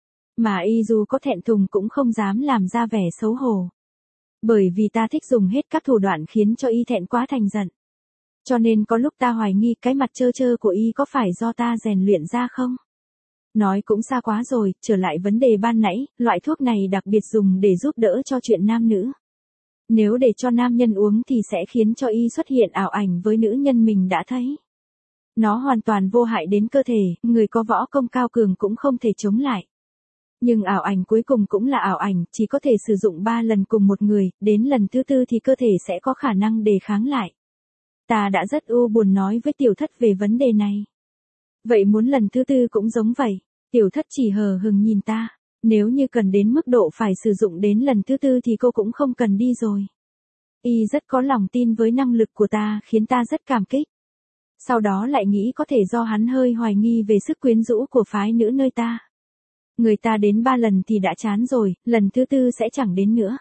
Mà y dù có thẹn thùng cũng không dám làm ra vẻ xấu hổ. Bởi vì ta thích dùng hết các thủ đoạn khiến cho y thẹn quá thành giận. Cho nên có lúc ta hoài nghi cái mặt trơ trơ của y có phải do ta rèn luyện ra không? Nói cũng xa quá rồi, trở lại vấn đề ban nãy, loại thuốc này đặc biệt dùng để giúp đỡ cho chuyện nam nữ. Nếu để cho nam nhân uống thì sẽ khiến cho y xuất hiện ảo ảnh với nữ nhân mình đã thấy. Nó hoàn toàn vô hại đến cơ thể, người có võ công cao cường cũng không thể chống lại. Nhưng ảo ảnh cuối cùng cũng là ảo ảnh, chỉ có thể sử dụng 3 lần cùng một người, đến lần thứ 4 thì cơ thể sẽ có khả năng đề kháng lại. Ta đã rất u buồn nói với tiểu thất về vấn đề này. Vậy muốn lần thứ 4 cũng giống vậy, tiểu thất chỉ hờ hừng nhìn ta, nếu như cần đến mức độ phải sử dụng đến lần thứ 4 thì cô cũng không cần đi rồi. Y rất có lòng tin với năng lực của ta khiến ta rất cảm kích. Sau đó lại nghĩ có thể do hắn hơi hoài nghi về sức quyến rũ của phái nữ nơi ta. Người ta đến 3 lần thì đã chán rồi, lần thứ 4 sẽ chẳng đến nữa.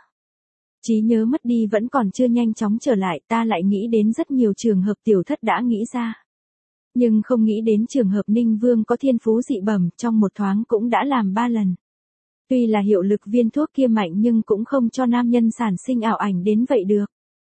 Trí nhớ mất đi vẫn còn chưa nhanh chóng trở lại, ta lại nghĩ đến rất nhiều trường hợp tiểu thất đã nghĩ ra. Nhưng không nghĩ đến trường hợp Ninh Vương có thiên phú dị bẩm, trong một thoáng cũng đã làm 3 lần. Tuy là hiệu lực viên thuốc kia mạnh nhưng cũng không cho nam nhân sản sinh ảo ảnh đến vậy được.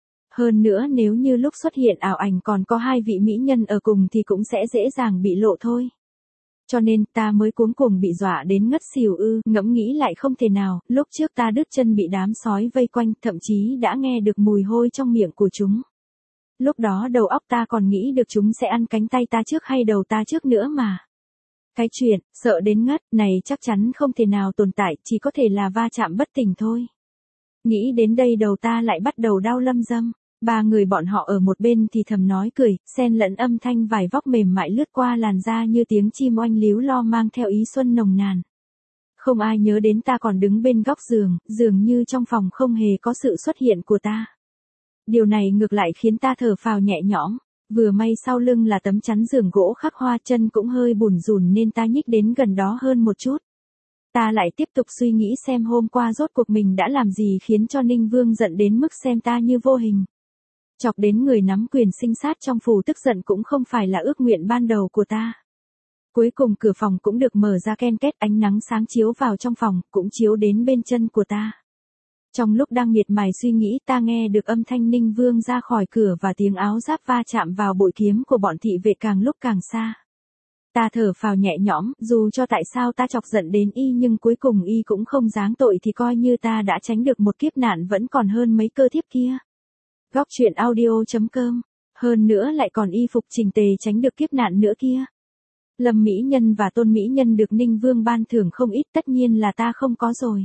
Hơn nữa nếu như lúc xuất hiện ảo ảnh còn có 2 vị mỹ nhân ở cùng thì cũng sẽ dễ dàng bị lộ thôi. Cho nên ta mới cuống cuồng bị dọa đến ngất xỉu ngẫm nghĩ lại không thể nào, lúc trước ta đứt chân bị đám sói vây quanh, thậm chí đã nghe được mùi hôi trong miệng của chúng. Lúc đó đầu óc ta còn nghĩ được chúng sẽ ăn cánh tay ta trước hay đầu ta trước nữa mà. Cái chuyện, sợ đến ngất, này chắc chắn không thể nào tồn tại, chỉ có thể là va chạm bất tỉnh thôi. Nghĩ đến đây đầu ta lại bắt đầu đau lâm dâm. 3 người bọn họ ở một bên thì thầm nói cười, xen lẫn âm thanh vải vóc mềm mại lướt qua làn da như tiếng chim oanh líu lo mang theo ý xuân nồng nàn. Không ai nhớ đến ta còn đứng bên góc giường, dường như trong phòng không hề có sự xuất hiện của ta. Điều này ngược lại khiến ta thở phào nhẹ nhõm, vừa may sau lưng là tấm chắn giường gỗ khắc hoa, chân cũng hơi bủn rủn nên ta nhích đến gần đó hơn một chút. Ta lại tiếp tục suy nghĩ xem hôm qua rốt cuộc mình đã làm gì khiến cho Ninh Vương giận đến mức xem ta như vô hình. Chọc đến người nắm quyền sinh sát trong phủ tức giận cũng không phải là ước nguyện ban đầu của ta. Cuối cùng cửa phòng cũng được mở ra ken két, ánh nắng sáng chiếu vào trong phòng, cũng chiếu đến bên chân của ta. Trong lúc đang miệt mài suy nghĩ ta nghe được âm thanh Ninh Vương ra khỏi cửa và tiếng áo giáp va chạm vào bội kiếm của bọn thị vệ càng lúc càng xa. Ta thở phào nhẹ nhõm, dù cho tại sao ta chọc giận đến y nhưng cuối cùng y cũng không giáng tội thì coi như ta đã tránh được một kiếp nạn vẫn còn hơn mấy cơ thiếp kia. Góc truyện audio.com. Hơn nữa lại còn y phục chỉnh tề tránh được kiếp nạn nữa kia. Lâm Mỹ Nhân và Tôn Mỹ Nhân được Ninh Vương ban thưởng không ít, tất nhiên là ta không có rồi.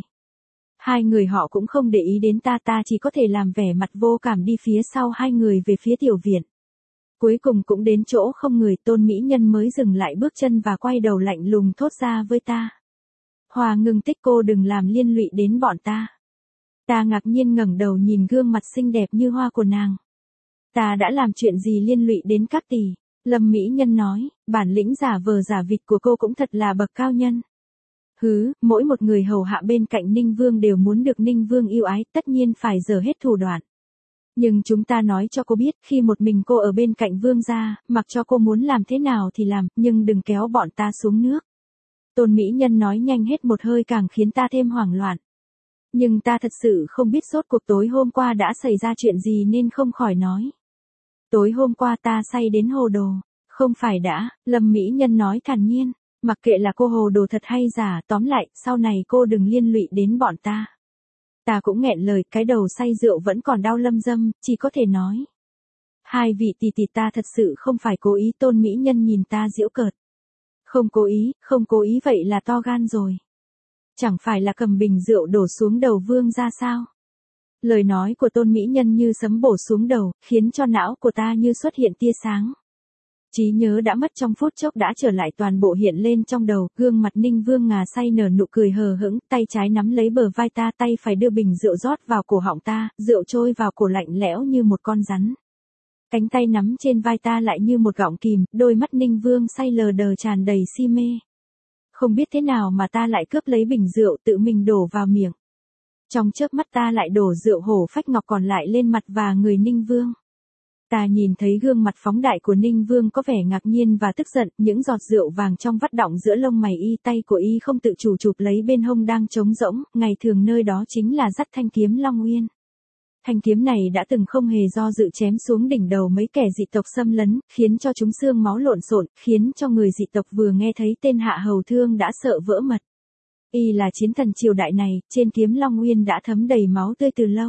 2 người họ cũng không để ý đến ta, ta chỉ có thể làm vẻ mặt vô cảm đi phía sau 2 người về phía tiểu viện. Cuối cùng cũng đến chỗ không người, Tôn Mỹ Nhân mới dừng lại bước chân và quay đầu lạnh lùng thốt ra với ta. Hòa Ngưng Tích, cô đừng làm liên lụy đến bọn ta. Ta ngạc nhiên ngẩng đầu nhìn gương mặt xinh đẹp như hoa của nàng. Ta đã làm chuyện gì liên lụy đến các tỷ? Lâm Mỹ Nhân nói, bản lĩnh giả vờ giả vịt của cô cũng thật là bậc cao nhân. Hứ, mỗi một người hầu hạ bên cạnh Ninh Vương đều muốn được Ninh Vương yêu ái, tất nhiên phải dở hết thủ đoạn. Nhưng chúng ta nói cho cô biết, khi một mình cô ở bên cạnh Vương gia, mặc cho cô muốn làm thế nào thì làm, nhưng đừng kéo bọn ta xuống nước. Tôn Mỹ Nhân nói nhanh hết một hơi càng khiến ta thêm hoảng loạn. Nhưng ta thật sự không biết rốt cuộc tối hôm qua đã xảy ra chuyện gì nên không khỏi nói. Tối hôm qua ta say đến hồ đồ. Không phải đã, Lâm Mỹ Nhân nói thản nhiên. Mặc kệ là cô hồ đồ thật hay giả, tóm lại, sau này cô đừng liên lụy đến bọn ta. Ta cũng nghẹn lời, cái đầu say rượu vẫn còn đau lâm dâm, chỉ có thể nói. Hai vị tỷ tỷ, ta thật sự không phải cố ý. Tôn Mỹ Nhân nhìn ta giễu cợt. Không cố ý vậy là to gan rồi. Chẳng phải là cầm bình rượu đổ xuống đầu Vương ra sao? Lời nói của Tôn Mỹ Nhân như sấm bổ xuống đầu, khiến cho não của ta như xuất hiện tia sáng. Trí nhớ đã mất trong phút chốc đã trở lại, toàn bộ hiện lên trong đầu, gương mặt Ninh Vương ngà say nở nụ cười hờ hững, tay trái nắm lấy bờ vai ta, tay phải đưa bình rượu rót vào cổ họng ta, rượu trôi vào cổ lạnh lẽo như một con rắn. Cánh tay nắm trên vai ta lại như một gọng kìm, đôi mắt Ninh Vương say lờ đờ tràn đầy si mê. Không biết thế nào mà ta lại cướp lấy bình rượu tự mình đổ vào miệng. Trong chớp mắt ta lại đổ rượu hổ phách ngọc còn lại lên mặt và người Ninh Vương. Ta nhìn thấy gương mặt phóng đại của Ninh Vương có vẻ ngạc nhiên và tức giận, những giọt rượu vàng trong vắt đọng giữa lông mày y, tay của y không tự chủ chụp lấy bên hông đang trống rỗng, ngày thường nơi đó chính là dắt thanh kiếm Long Uyên. Thanh kiếm này đã từng không hề do dự chém xuống đỉnh đầu mấy kẻ dị tộc xâm lấn, khiến cho chúng xương máu lộn xộn, khiến cho người dị tộc vừa nghe thấy tên Hạ Hầu Thương đã sợ vỡ mật. Y là chiến thần triều đại này, trên kiếm Long Uyên đã thấm đầy máu tươi từ lâu.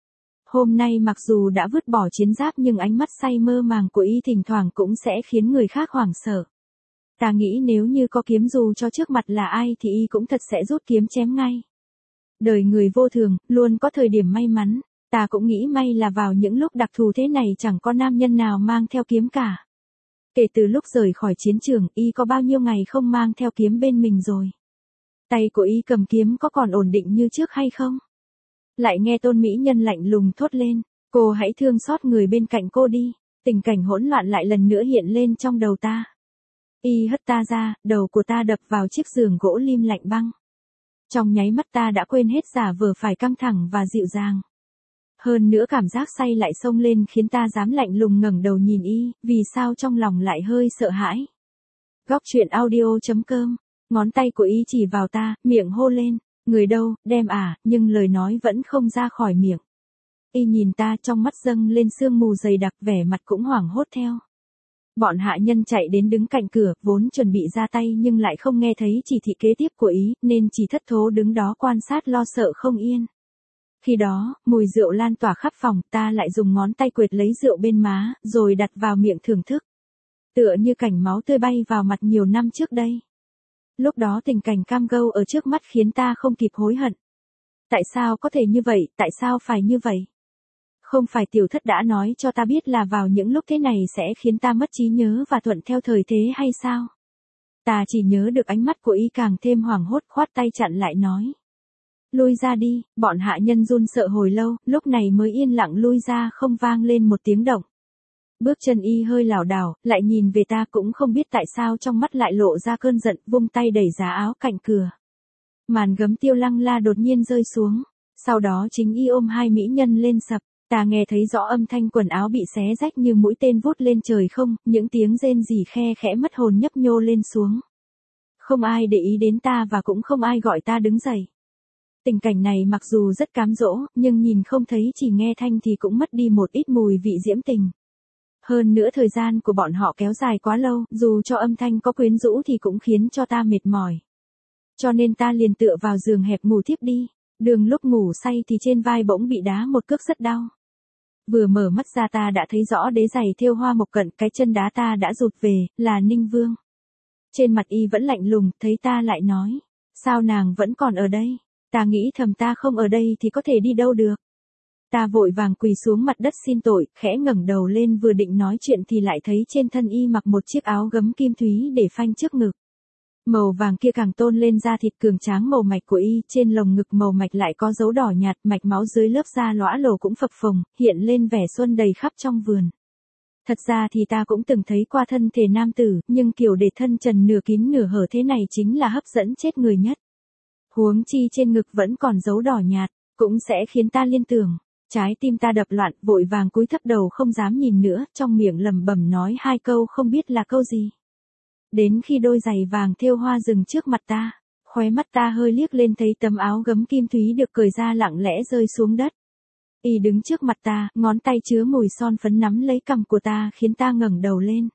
Hôm nay mặc dù đã vứt bỏ chiến giáp nhưng ánh mắt say mơ màng của y thỉnh thoảng cũng sẽ khiến người khác hoảng sợ. Ta nghĩ nếu như có kiếm dù cho trước mặt là ai thì y cũng thật sẽ rút kiếm chém ngay. Đời người vô thường, luôn có thời điểm may mắn. Ta cũng nghĩ may là vào những lúc đặc thù thế này chẳng có nam nhân nào mang theo kiếm cả. Kể từ lúc rời khỏi chiến trường, y có bao nhiêu ngày không mang theo kiếm bên mình rồi. Tay của y cầm kiếm có còn ổn định như trước hay không? Lại nghe Tôn Mỹ Nhân lạnh lùng thốt lên, cô hãy thương xót người bên cạnh cô đi. Tình cảnh hỗn loạn lại lần nữa hiện lên trong đầu ta. Y hất ta ra, đầu của ta đập vào chiếc giường gỗ lim lạnh băng. Trong nháy mắt ta đã quên hết giả vờ phải căng thẳng và dịu dàng. Hơn nữa cảm giác say lại xông lên khiến ta dám lạnh lùng ngẩng đầu nhìn y, vì sao trong lòng lại hơi sợ hãi. Góc truyện audio.com, ngón tay của y chỉ vào ta, miệng hô lên, người đâu, đem à, nhưng lời nói vẫn không ra khỏi miệng. Y nhìn ta, trong mắt dâng lên sương mù dày đặc, vẻ mặt cũng hoảng hốt theo. Bọn hạ nhân chạy đến đứng cạnh cửa, vốn chuẩn bị ra tay nhưng lại không nghe thấy chỉ thị kế tiếp của ý, nên chỉ thất thố đứng đó quan sát lo sợ không yên. Khi đó, mùi rượu lan tỏa khắp phòng, ta lại dùng ngón tay quệt lấy rượu bên má, rồi đặt vào miệng thưởng thức. Tựa như cảnh máu tươi bay vào mặt nhiều năm trước đây. Lúc đó tình cảnh cam go ở trước mắt khiến ta không kịp hối hận. Tại sao có thể như vậy, tại sao phải như vậy? Không phải tiểu thất đã nói cho ta biết là vào những lúc thế này sẽ khiến ta mất trí nhớ và thuận theo thời thế hay sao? Ta chỉ nhớ được ánh mắt của y càng thêm hoảng hốt, khoát tay chặn lại nói. Lui ra đi, bọn hạ nhân run sợ hồi lâu, lúc này mới yên lặng lui ra, không vang lên một tiếng động. Bước chân y hơi lảo đảo, lại nhìn về ta, cũng không biết tại sao trong mắt lại lộ ra cơn giận, vung tay đẩy giá áo cạnh cửa. Màn gấm Tiêu Lăng La đột nhiên rơi xuống, sau đó chính y ôm hai mỹ nhân lên sập. Ta nghe thấy rõ âm thanh quần áo bị xé rách như mũi tên vút lên trời không, những tiếng rên rỉ khe khẽ mất hồn nhấp nhô lên xuống. Không ai để ý đến ta và cũng không ai gọi ta đứng dậy. Tình cảnh này mặc dù rất cám dỗ, nhưng nhìn không thấy chỉ nghe thanh thì cũng mất đi một ít mùi vị diễm tình. Hơn nữa thời gian của bọn họ kéo dài quá lâu, dù cho âm thanh có quyến rũ thì cũng khiến cho ta mệt mỏi. Cho nên ta liền tựa vào giường hẹp ngủ thiếp đi. Đường lúc ngủ say thì trên vai bỗng bị đá một cước rất đau. Vừa mở mắt ra ta đã thấy rõ đế giày thêu hoa mộc cận, cái chân đá ta đã rụt về, là Ninh Vương. Trên mặt y vẫn lạnh lùng, thấy ta lại nói, sao nàng vẫn còn ở đây? Ta nghĩ thầm ta không ở đây thì có thể đi đâu được. Ta vội vàng quỳ xuống mặt đất xin tội, khẽ ngẩng đầu lên vừa định nói chuyện thì lại thấy trên thân y mặc một chiếc áo gấm kim thúy để phanh trước ngực. Màu vàng kia càng tôn lên da thịt cường tráng màu mạch của y, trên lồng ngực màu mạch lại có dấu đỏ nhạt, mạch máu dưới lớp da lõa lồ cũng phập phồng, hiện lên vẻ xuân đầy khắp trong vườn. Thật ra thì ta cũng từng thấy qua thân thể nam tử, nhưng kiểu để thân trần nửa kín nửa hở thế này chính là hấp dẫn chết người nhất. Huống chi trên ngực vẫn còn dấu đỏ nhạt, cũng sẽ khiến ta liên tưởng. Trái tim ta đập loạn, vội vàng cúi thấp đầu không dám nhìn nữa, trong miệng lẩm bẩm nói hai câu không biết là câu gì. Đến khi đôi giày vàng thêu hoa dừng trước mặt ta, khóe mắt ta hơi liếc lên thấy tấm áo gấm kim thúy được cởi ra lặng lẽ rơi xuống đất. Y đứng trước mặt ta, ngón tay chứa mùi son phấn nắm lấy cằm của ta khiến ta ngẩng đầu lên.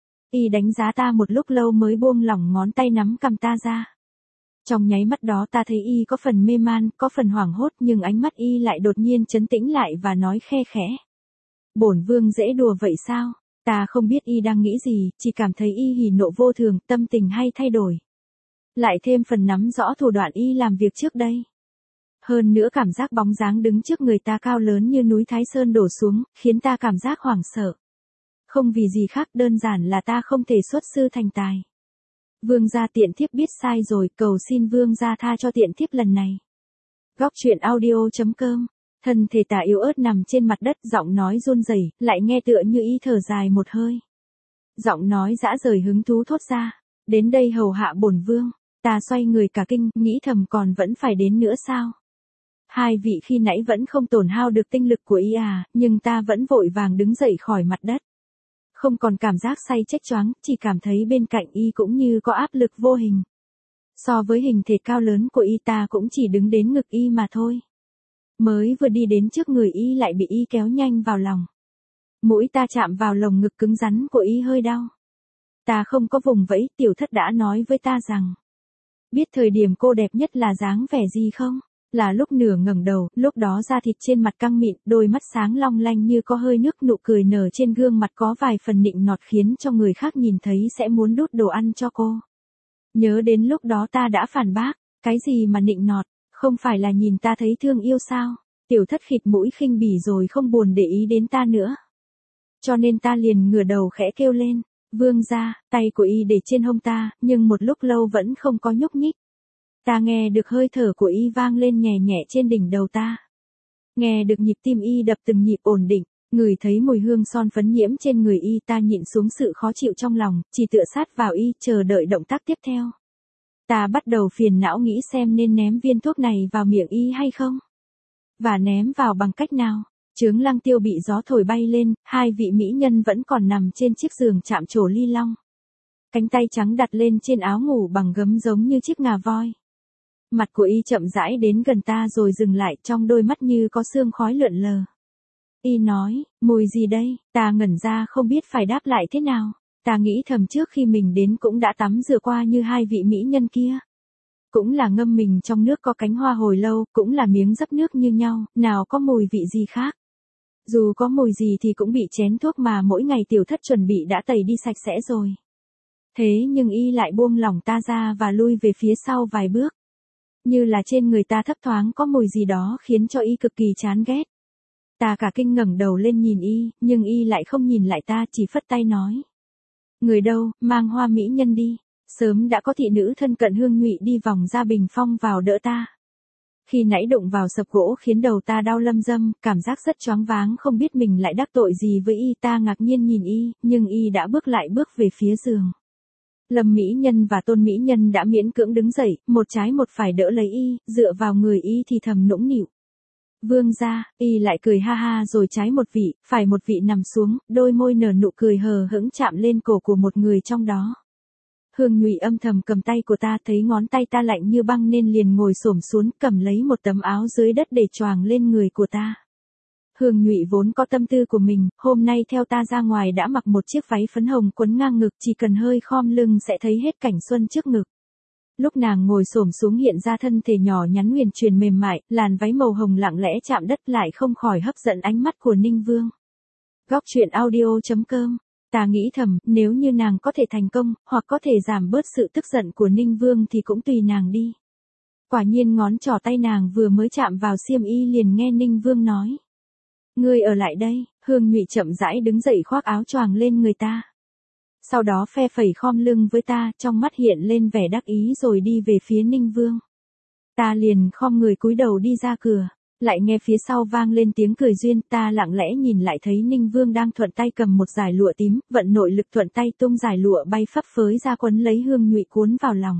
Y đánh giá ta một lúc lâu mới buông lỏng ngón tay nắm cằm ta ra. Trong nháy mắt đó ta thấy Y có phần mê man, có phần hoảng hốt nhưng ánh mắt Y lại đột nhiên trấn tĩnh lại và nói khe khẽ. Bổn vương dễ đùa vậy sao? Ta không biết Y đang nghĩ gì, chỉ cảm thấy Y hỉ nộ vô thường, tâm tình hay thay đổi. Lại thêm phần nắm rõ thủ đoạn Y làm việc trước đây. Hơn nữa cảm giác bóng dáng đứng trước người ta cao lớn như núi Thái Sơn đổ xuống, khiến ta cảm giác hoảng sợ. Không vì gì khác, đơn giản là ta không thể xuất sư thành tài. Vương gia tiện thiếp biết sai rồi, cầu xin vương gia tha cho tiện thiếp lần này. Góc truyện audio.com. Thân thể ta yếu ớt nằm trên mặt đất, giọng nói run rẩy, lại nghe tựa như Y thở dài một hơi. Giọng nói dã rời hứng thú thốt ra, đến đây hầu hạ bổn vương. Ta xoay người cả kinh, nghĩ thầm còn vẫn phải đến nữa sao? Hai vị khi nãy vẫn không tổn hao được tinh lực của Y à, nhưng ta vẫn vội vàng đứng dậy khỏi mặt đất. Không còn cảm giác say chếch choáng, chỉ cảm thấy bên cạnh Y cũng như có áp lực vô hình. So với hình thể cao lớn của Y ta cũng chỉ đứng đến ngực Y mà thôi. Mới vừa đi đến trước người Y lại bị Y kéo nhanh vào lòng. Mũi ta chạm vào lồng ngực cứng rắn của Y hơi đau. Ta không có vùng vẫy, tiểu thất đã nói với ta rằng. Biết thời điểm cô đẹp nhất là dáng vẻ gì không? Là lúc nửa ngẩng đầu, lúc đó da thịt trên mặt căng mịn, đôi mắt sáng long lanh như có hơi nước, nụ cười nở trên gương mặt có vài phần nịnh nọt khiến cho người khác nhìn thấy sẽ muốn đút đồ ăn cho cô. Nhớ đến lúc đó ta đã phản bác, cái gì mà nịnh nọt, không phải là nhìn ta thấy thương yêu sao? Tiểu thất khịt mũi khinh bỉ rồi không buồn để ý đến ta nữa. Cho nên ta liền ngửa đầu khẽ kêu lên, vương gia, tay của Y để trên hông ta, nhưng một lúc lâu vẫn không có nhúc nhích. Ta nghe được hơi thở của Y vang lên nhẹ nhẹ trên đỉnh đầu ta. Nghe được nhịp tim Y đập từng nhịp ổn định, ngửi thấy mùi hương son phấn nhiễm trên người Y, ta nhịn xuống sự khó chịu trong lòng, chỉ tựa sát vào Y chờ đợi động tác tiếp theo. Ta bắt đầu phiền não nghĩ xem nên ném viên thuốc này vào miệng Y hay không. Và ném vào bằng cách nào. Chướng Lăng Tiêu bị gió thổi bay lên, hai vị mỹ nhân vẫn còn nằm trên chiếc giường chạm trổ ly long. Cánh tay trắng đặt lên trên áo ngủ bằng gấm giống như chiếc ngà voi. Mặt của Y chậm rãi đến gần ta rồi dừng lại, trong đôi mắt như có sương khói lượn lờ. Y nói, mùi gì đây? Ta ngẩn ra không biết phải đáp lại thế nào. Ta nghĩ thầm trước khi mình đến cũng đã tắm rửa qua như hai vị mỹ nhân kia. Cũng là ngâm mình trong nước có cánh hoa hồi lâu, cũng là miếng dấp nước như nhau, nào có mùi vị gì khác. Dù có mùi gì thì cũng bị chén thuốc mà mỗi ngày tiểu thất chuẩn bị đã tẩy đi sạch sẽ rồi. Thế nhưng Y lại buông lỏng ta ra và lui về phía sau vài bước. Như là trên người ta thấp thoáng có mùi gì đó khiến cho Y cực kỳ chán ghét. Ta cả kinh ngẩng đầu lên nhìn Y, nhưng Y lại không nhìn lại ta, chỉ phất tay nói. Người đâu, mang hoa mỹ nhân đi. Sớm đã có thị nữ thân cận Hương Nhụy đi vòng ra bình phong vào đỡ ta. Khi nãy đụng vào sập gỗ khiến đầu ta đau lâm dâm, cảm giác rất choáng váng, không biết mình lại đắc tội gì với Y. Ta ngạc nhiên nhìn Y, nhưng Y đã bước về phía giường. Lâm mỹ nhân và Tôn mỹ nhân đã miễn cưỡng đứng dậy, một trái một phải đỡ lấy Y, dựa vào người Y thì thầm nũng nịu. Vương gia, Y lại cười ha ha rồi trái một vị, phải một vị nằm xuống, đôi môi nở nụ cười hờ hững chạm lên cổ của một người trong đó. Hương Nhụy âm thầm cầm tay của ta, thấy ngón tay ta lạnh như băng nên liền ngồi xổm xuống cầm lấy một tấm áo dưới đất để choàng lên người của ta. Hương Nhụy vốn có tâm tư của mình, hôm nay theo ta ra ngoài đã mặc một chiếc váy phấn hồng quấn ngang ngực, chỉ cần hơi khom lưng sẽ thấy hết cảnh xuân trước ngực. Lúc nàng ngồi xổm xuống hiện ra thân thể nhỏ nhắn huyền truyền mềm mại, làn váy màu hồng lặng lẽ chạm đất lại không khỏi hấp dẫn ánh mắt của Ninh Vương. Góc truyện audio.com. Ta nghĩ thầm, nếu như nàng có thể thành công, hoặc có thể giảm bớt sự tức giận của Ninh Vương thì cũng tùy nàng đi. Quả nhiên ngón trỏ tay nàng vừa mới chạm vào xiêm y liền nghe Ninh Vương nói. Ngươi ở lại đây. Hương Nhụy chậm rãi đứng dậy khoác áo choàng lên người ta. Sau đó phe phẩy khom lưng với ta, trong mắt hiện lên vẻ đắc ý rồi đi về phía Ninh Vương. Ta liền khom người cúi đầu đi ra cửa. Lại nghe phía sau vang lên tiếng cười duyên, ta lặng lẽ nhìn lại thấy Ninh Vương đang thuận tay cầm một dải lụa tím, vận nội lực thuận tay tung dải lụa bay phấp phới ra quấn lấy Hương Nhụy cuốn vào lòng.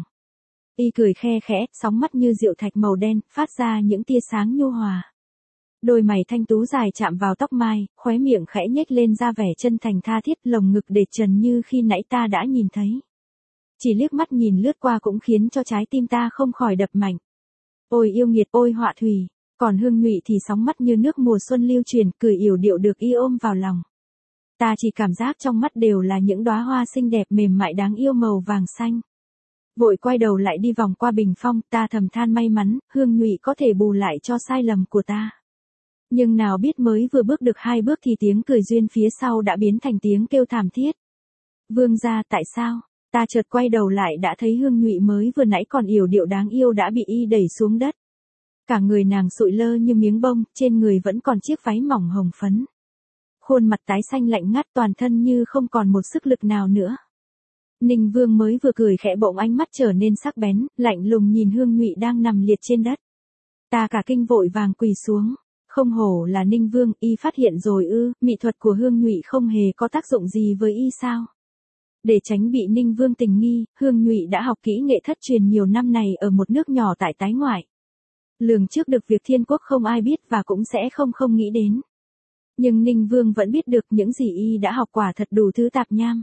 Y cười khe khẽ, sóng mắt như rượu thạch màu đen, phát ra những tia sáng nhu hòa. Đôi mày thanh tú dài chạm vào tóc mai, khóe miệng khẽ nhếch lên ra vẻ chân thành tha thiết, lồng ngực để trần như khi nãy ta đã nhìn thấy. Chỉ liếc mắt nhìn lướt qua cũng khiến cho trái tim ta không khỏi đập mạnh. Ôi yêu nghiệt, ôi họa thủy. Còn Hương Nhụy thì sóng mắt như nước mùa xuân lưu truyền, cười yểu điệu được y ôm vào lòng. Ta chỉ cảm giác trong mắt đều là những đóa hoa xinh đẹp mềm mại đáng yêu màu vàng xanh. Vội quay đầu lại đi vòng qua bình phong, ta thầm than may mắn, Hương Nhụy có thể bù lại cho sai lầm của ta. Nhưng nào biết mới vừa bước được 2 bước thì tiếng cười duyên phía sau đã biến thành tiếng kêu thảm thiết. Vương gia, tại sao? Ta chợt quay đầu lại đã thấy Hương Nhụy mới vừa nãy còn yểu điệu đáng yêu đã bị y đẩy xuống đất. Cả người nàng sụi lơ như miếng bông, trên người vẫn còn chiếc váy mỏng hồng phấn. Khuôn mặt tái xanh lạnh ngắt, toàn thân như không còn một sức lực nào nữa. Ninh Vương mới vừa cười khẽ bỗng ánh mắt trở nên sắc bén, lạnh lùng nhìn Hương Nhụy đang nằm liệt trên đất. Ta cả kinh vội vàng quỳ xuống. Không hổ là Ninh Vương, y phát hiện rồi ư? Mỹ thuật của Hương Nhụy không hề có tác dụng gì với y sao? Để tránh bị Ninh Vương tình nghi, Hương Nhụy đã học kỹ nghệ thất truyền nhiều năm này ở một nước nhỏ tại Tái Ngoại. Lường trước được việc thiên quốc không ai biết và cũng sẽ không nghĩ đến. Nhưng Ninh Vương vẫn biết được những gì y đã học quả thật đủ thứ tạp nham.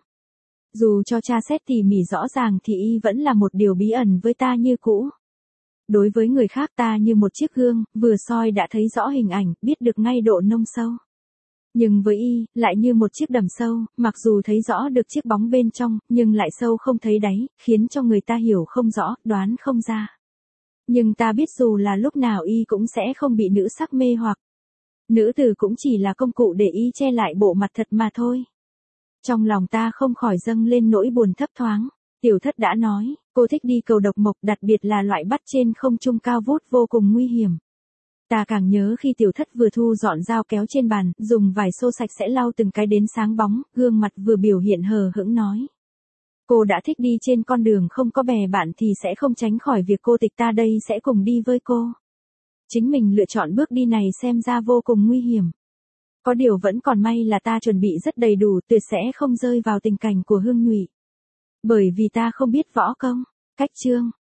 Dù cho tra xét tỉ mỉ rõ ràng thì y vẫn là một điều bí ẩn với ta như cũ. Đối với người khác ta như một chiếc gương, vừa soi đã thấy rõ hình ảnh, biết được ngay độ nông sâu. Nhưng với y, lại như một chiếc đầm sâu, mặc dù thấy rõ được chiếc bóng bên trong, nhưng lại sâu không thấy đáy, khiến cho người ta hiểu không rõ, đoán không ra. Nhưng ta biết dù là lúc nào y cũng sẽ không bị nữ sắc mê hoặc. Nữ tử cũng chỉ là công cụ để y che lại bộ mặt thật mà thôi. Trong lòng ta không khỏi dâng lên nỗi buồn thấp thoáng. Tiểu thất đã nói, cô thích đi cầu độc mộc, đặc biệt là loại bắt trên không trung cao vút vô cùng nguy hiểm. Ta càng nhớ khi tiểu thất vừa thu dọn dao kéo trên bàn, dùng vải xô sạch sẽ lau từng cái đến sáng bóng, gương mặt vừa biểu hiện hờ hững nói. Cô đã thích đi trên con đường không có bè bạn thì sẽ không tránh khỏi việc cô tịch, ta đây sẽ cùng đi với cô. Chính mình lựa chọn bước đi này xem ra vô cùng nguy hiểm. Có điều vẫn còn may là ta chuẩn bị rất đầy đủ, tuyệt sẽ không rơi vào tình cảnh của Hương Nhụy. Bởi vì ta không biết võ công, cách chương.